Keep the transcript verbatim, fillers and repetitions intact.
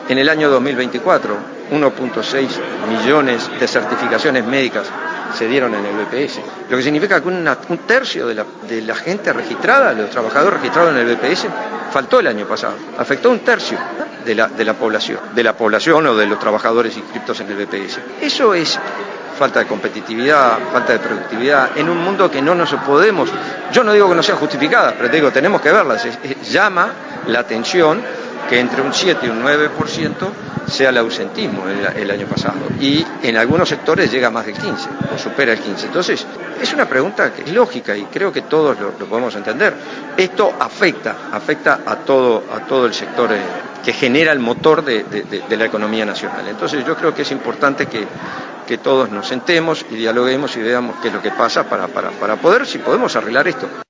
En el año dos mil veinticuatro, uno punto seis millones de certificaciones médicas se dieron en el B P S, lo que significa que una, un tercio de la, de la gente registrada, de los trabajadores registrados en el B P S, faltó el año pasado, afectó a un tercio de la, de la población, de la población o de los trabajadores inscritos en el B P S. Eso es falta de competitividad, falta de productividad, en un mundo que no nos podemos, yo no digo que no sea justificada, pero te digo, tenemos que verlas, es, es, llama la atención que entre un siete y un nueve por ciento sea el ausentismo el, el año pasado, y en algunos sectores llega a más del quince por ciento, o supera el quince por ciento. Entonces, es una pregunta que es lógica y creo que todos lo, lo podemos entender. Esto afecta, afecta a todo, a todo el sector eh, que genera el motor de, de, de, de la economía nacional. Entonces, yo creo que es importante que, que todos nos sentemos y dialoguemos y veamos qué es lo que pasa para, para, para poder, si podemos, arreglar esto.